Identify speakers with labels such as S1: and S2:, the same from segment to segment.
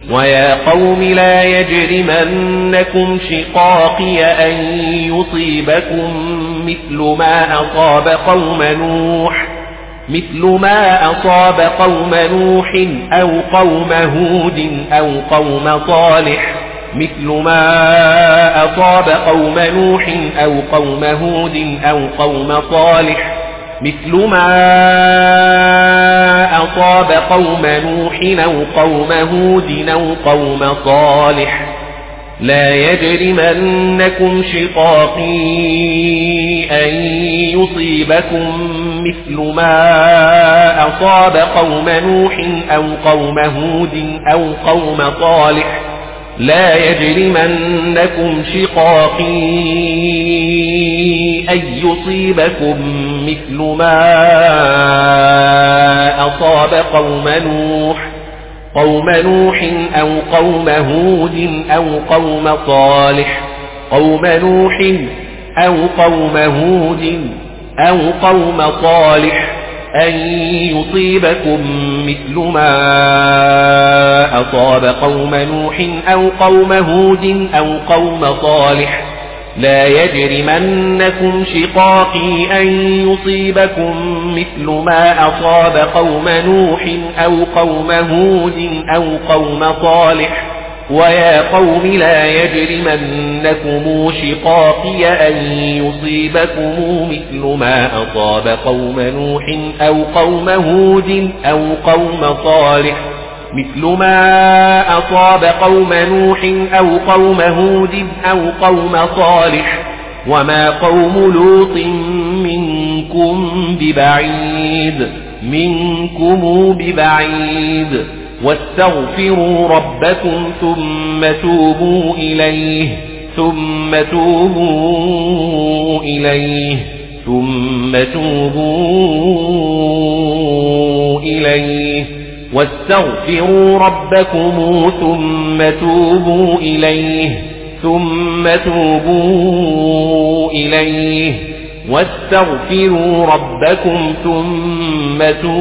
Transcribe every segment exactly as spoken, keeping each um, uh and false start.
S1: ويا قوم لا يجرمنكم شقاقي أن يصيبكم مثل ما أصاب قوم نوح مثل ما أصاب قوم نوح أو قوم هود أو قوم صالح مثل ما أصاب قوم نوح أو قوم هود أو قوم صالح مثل ما أصاب قوم نوح أو قوم هود أو قوم صالح لا يجرمنكم شقاقي أن يصيبكم مثل ما أصاب قوم نوح أو قوم هود أو قوم صالح لا يجرمنكم شقاقي أن يصيبكم مثل ما أصاب قوم نوح قوم نوح أو قوم هود أو قوم صالح قوم نوح أو قوم هود أو قوم صالح أن يصيبكم مثل ما أصاب قوم نوح أو قوم هود أو قوم صالح لا يجرمنكم شقاقي أن يصيبكم مثل ما أصاب قوم نوح أو قوم هود أو قوم صالح ويا قوم لا يجرمنكم شقاقي أن يصيبكم مثل ما أصاب قوم نوح أو قوم هود أو قوم صالح مثل ما أصاب قوم نوح أو قوم هود أو قوم صالح وما قوم لوط منكم ببعيد منكم ببعيد واستغفروا ربكم ثم توبوا إليه ثم توبوا إليه ثم توبوا إليه واستغفروا ربكم ثم توبوا إليه ثم توبوا إليه واستغفروا ربكم ثم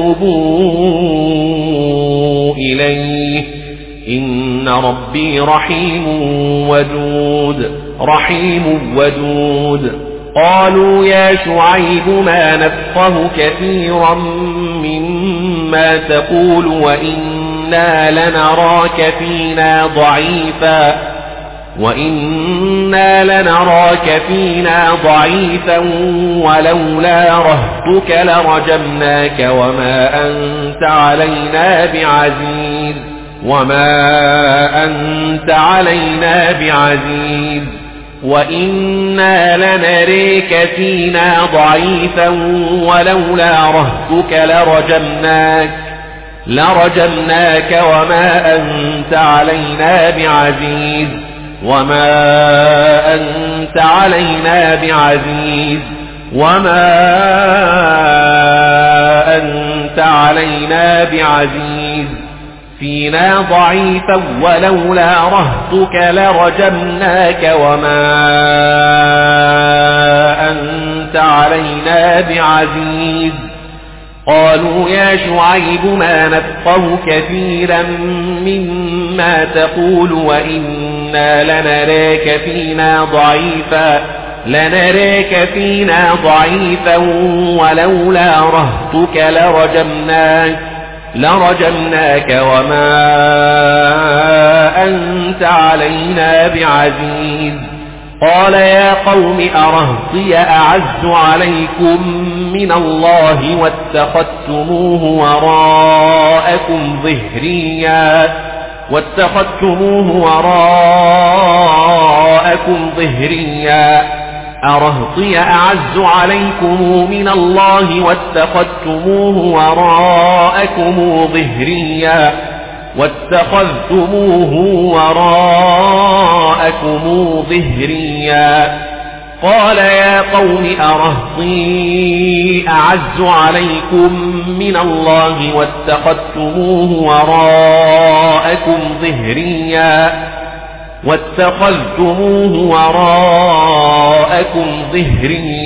S1: توبوا إليه إن ربي رحيم ودود رحيم ودود قالوا يا شعيب ما نفقه كثيرا مما تقول وإنا لنراك فينا ضعيفا وإنا لنراك فينا ضعيفا ولولا رهطك لرجمناك وما أنت علينا بعزيز وما أنت علينا بعزيز وإنا لنريك فينا ضعيفا ولولا رهطك لرجمناك لرجمناك وما أنت علينا بعزيز وما أنت علينا بعزيز وما أنت علينا بعزيز فينا ضعيفا ولولا رهطك لرجمناك وما أنت علينا بعزيز قالوا يا شعيب ما نفقه كثيرا مما تقول وإنا لنراك فينا ضعيفا لنراك فينا ضعيفا ولولا رهطك لرجمناك لرجمناك وما أنت علينا بعزيز قال يا قوم أرهطي أعز عليكم من الله واتخذتموه وراءكم ظهريا واتخذتموه وراءكم ظهريا أرهطي أعز عليكم من الله واتخذتموه وراءكم ظهريا واتخذتموه وراءكم ظهريا قال يا قوم أرهطي أعز عليكم من الله واتخذتموه وراءكم ظهريا واتخذتموه وراءكم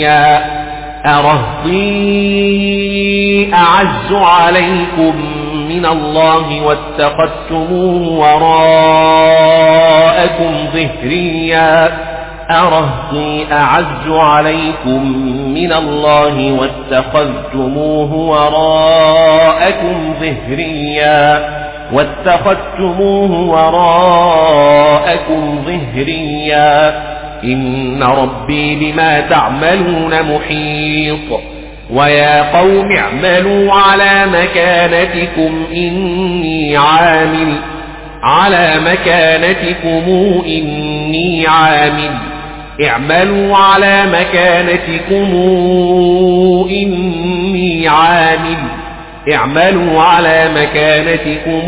S1: ظهريا أرهطي أعز عليكم من الله واتخذتموه وراءكم ظهريا أرهطي أعز عليكم من الله واتخذتموه وراءكم ظهريا واتخذتموه وراءكم ظهريا إن ربي بما تعملون محيط ويا قوم اعملوا على مكانتكم إني عامل على مكانتكم إني عامل اعملوا على مكانتكم إني عامل اعملوا على مكانتكم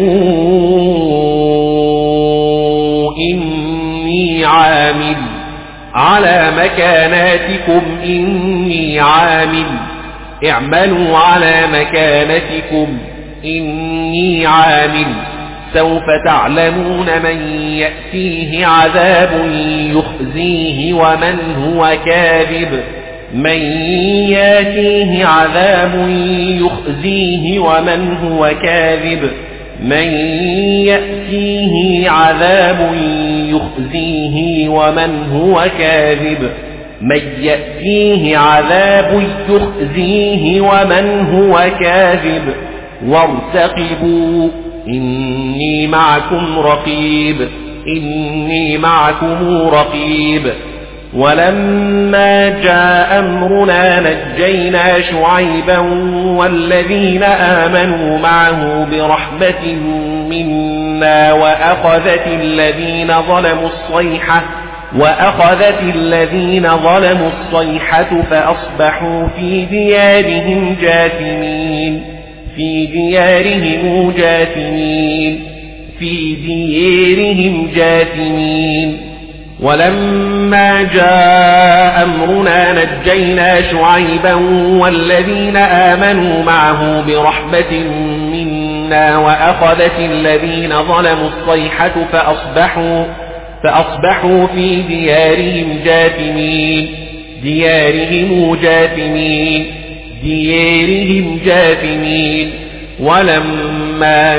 S1: إني عامل على مكاناتكم إني عامل اعملوا على مكانتكم إني عامل سوف تعلمون من يأتيه عذاب يخزيه ومن هو كاذب من يأتيه عذاب يخزيه ومن هو كاذب من يأتيه عذاب يخزيه ومن هو كاذب من يأتيه عذاب يخزيه ومن هو كاذب وارتقبوا إني معكم رقيب إني معكم رقيب ولما جاء أمرنا نجينا شعيبا والذين آمنوا معه برحمة منا وأخذت الذين ظلموا الصيحة وأخذت الذين ظلموا الصيحة فأصبحوا في ديارهم جاثمين في ديارهم جاثمين في ديارهم جاثمين ولما جاء أمرنا نجينا شعيبا والذين آمنوا معه برحمة منا وأخذت الذين ظلموا الصيحة فأصبحوا فأصبحوا في ديارهم جاثمين ديارهم جاثمين ديارهم جاثمين ولما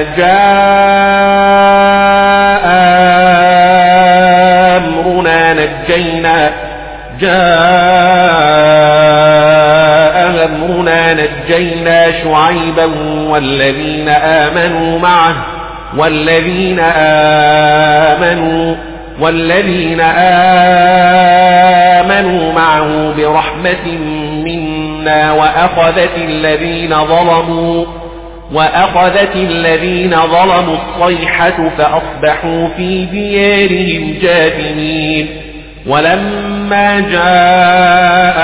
S1: جاء أمرنا نجينا جاء أمرنا نجينا شعيبا والذين آمنوا معه والذين آمنوا والذين آمنوا معه برحمة منا وأخذت الذين ظلموا وأخذت الذين ظلموا الصيحة فأصبحوا في ديارهم جاثمين ولما جاء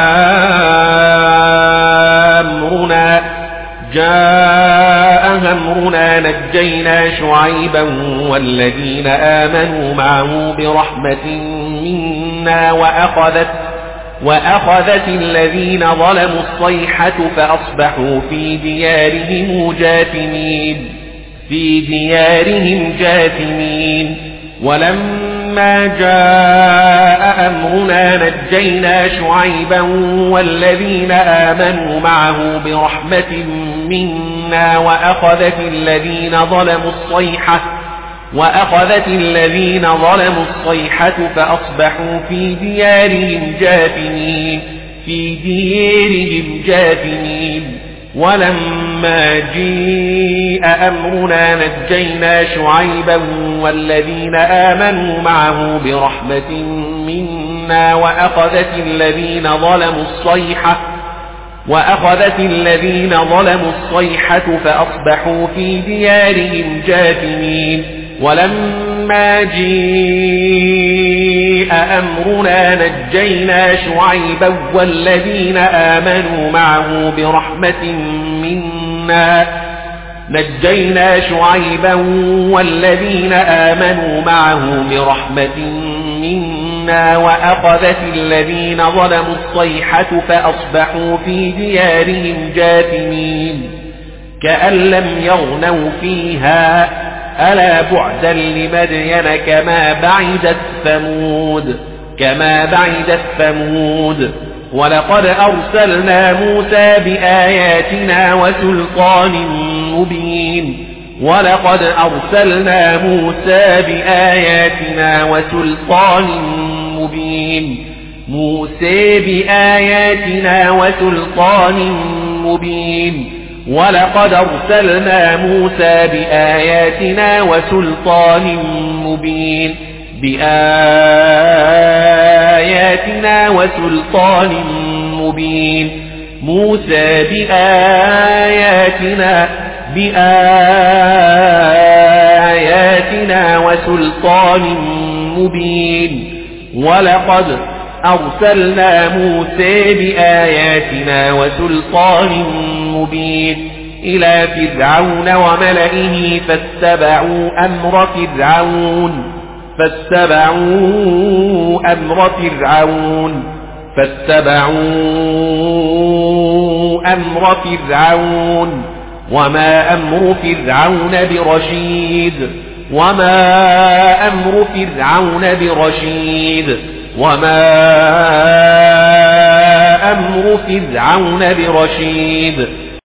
S1: أمرنا جاء أمرنا نجينا شعيبا والذين آمنوا معه برحمة منا وأخذت وأخذت الذين ظلموا الصيحة فأصبحوا في ديارهم جاثمين في ديارهم جاثمين ولما جاء أمرنا نجينا شعيبا والذين آمنوا معه برحمة منا وأخذت الذين ظلموا الصيحة وأخذت الذين ظلموا الصيحة فأصبحوا في ديارهم جاثمين في ديارهم جاثمين ولما جاء أمرنا نجينا شعيبا والذين آمنوا معه برحمة منا وأخذت الذين ظلموا الصيحة وأخذت الذين ظلموا الصيحة فأصبحوا في ديارهم جاثمين ولما جاء أمرنا نجينا شعيبا والذين آمنوا معه برحمة منا نجينا شعيبا والذين آمنوا معه برحمة منا وأخذت الذين ظلموا الصيحة فأصبحوا في ديارهم جاثمين كأن لم يغنوا فيها ألا بعدا لمدين كما بعدت ثمود كما بعدت ثمود ولقد أرسلنا موسى بآياتنا وسلطان مبين ولقد أرسلنا موسى بآياتنا وسلطان مبين موسى بآياتنا وسلطان مبين ولقد أرسلنا موسى بآياتنا وسلطان مبين بآياتنا وسلطان مبين موسى بآياتنا بآياتنا وسلطان مبين ولقد أرسلنا موسى بآياتنا وسلطان مبين إلى فرعون وملئه فاتبعوا أمر فرعون فاتبعوا أمر فرعون فاتبعوا أمر فرعون وما أمر فرعون برشيد وما أمر فرعون برشيد وما أمر فرعون برشيد